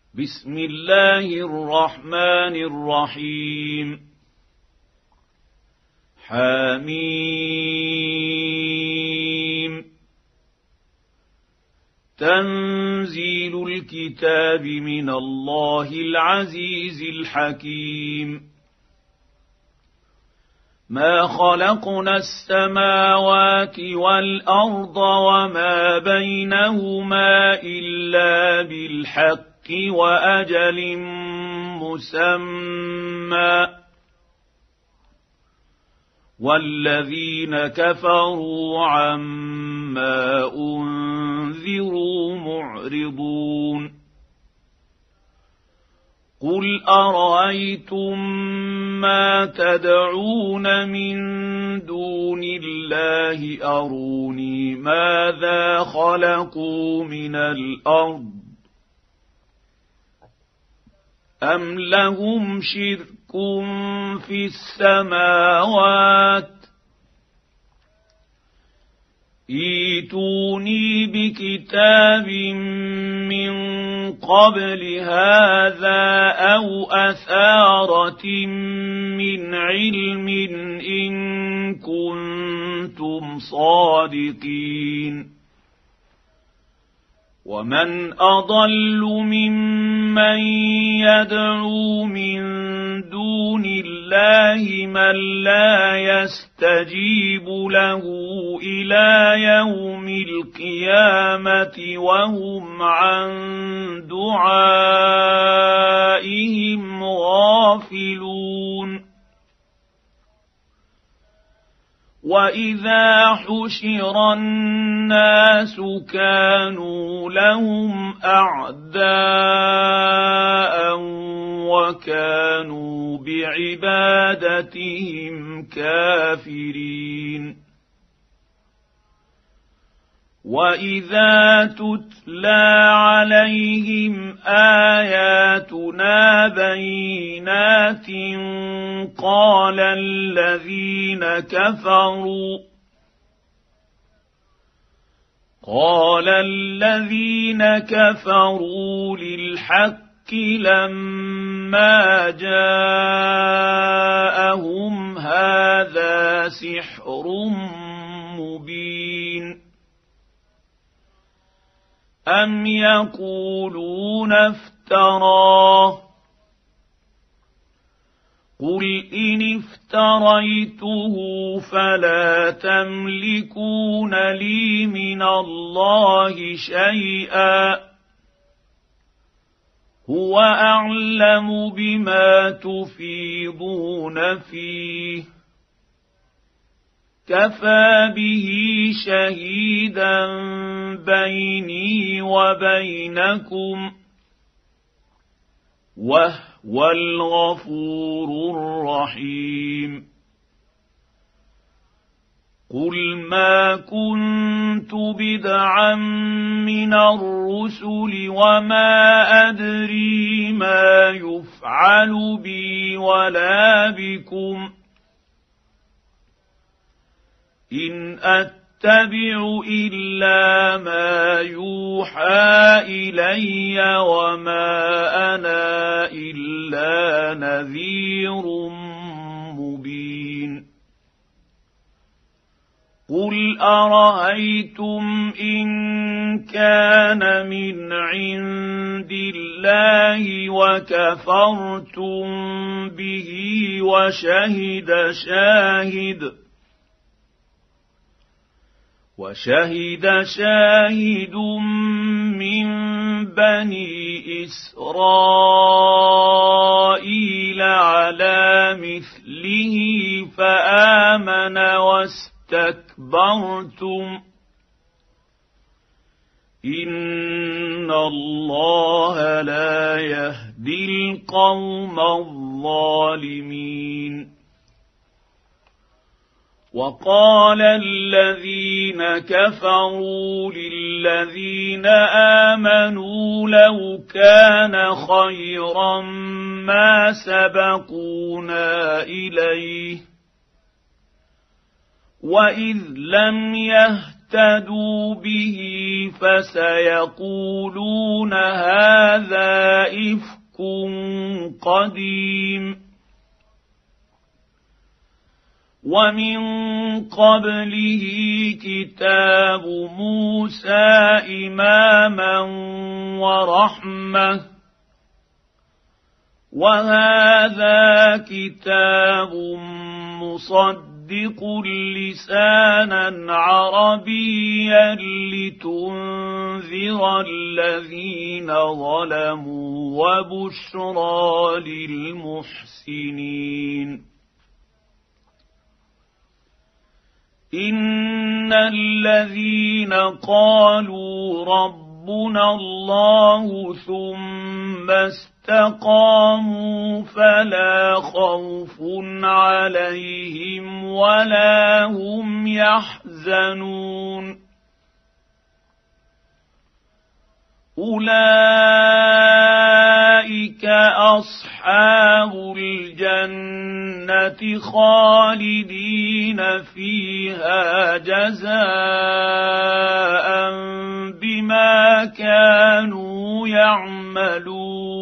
بسم الله الرحمن الرحيم حميم تنزيل الكتاب من الله العزيز الحكيم ما خلقنا السماوات والأرض وما بينهما إلا بالحق وأجل مسمى والذين كفروا عما أنذروا معرضون قل أرأيتم ما تدعون من دون الله أروني ماذا خلقوا من الأرض أم لهم شرك في السماوات ائتوني بكتاب من قبل هذا أو أثارة من علم إن كنتم صادقين ومن أضل ممن يدعو من دون الله من لا يستجيب له إلى يوم القيامة وهم عن دعائهم غافلون وإذا حشر الناس كانوا لهم أعداء وكانوا بعبادتهم كافرين وإذا تتلى عليهم آياتنا بينات قال الذين كفروا للحق لما جاءهم هذا سحر مبين أم يقولون افتراه قل إن افتريته فلا تملكون لي من الله شيئا هو أعلم بما تفيضون فيه كفى به شهيدا بيني وبينكم وهو الغفور الرحيم قل ما كنت بدعا من الرسل وما أدري ما يفعل بي ولا بكم إن أتبع إلا ما يوحى إلي وما أنا إلا نذير مبين قل أرأيتم إن كان من عند الله وكفرتم به وشهد شاهد من بني إسرائيل على مثله فآمن واستكبرتم إن الله لا يهدي القوم الظالمين وقال الذين كفروا للذين آمنوا لو كان خيرا ما سبقونا إليه وإذ لم يهتدوا به فسيقولون هذا إفك قديم ومن قبله كتاب موسى إماما ورحمة وهذا كتاب مصدق لسانا عربيا لتنذر الذين ظلموا وبشرى للمحسنين إن الذين قالوا ربنا الله ثم استقاموا فلا خوف عليهم ولا هم يحزنون أولئك أصحاب الجنة خالدين فيها جزاء بما كانوا يعملون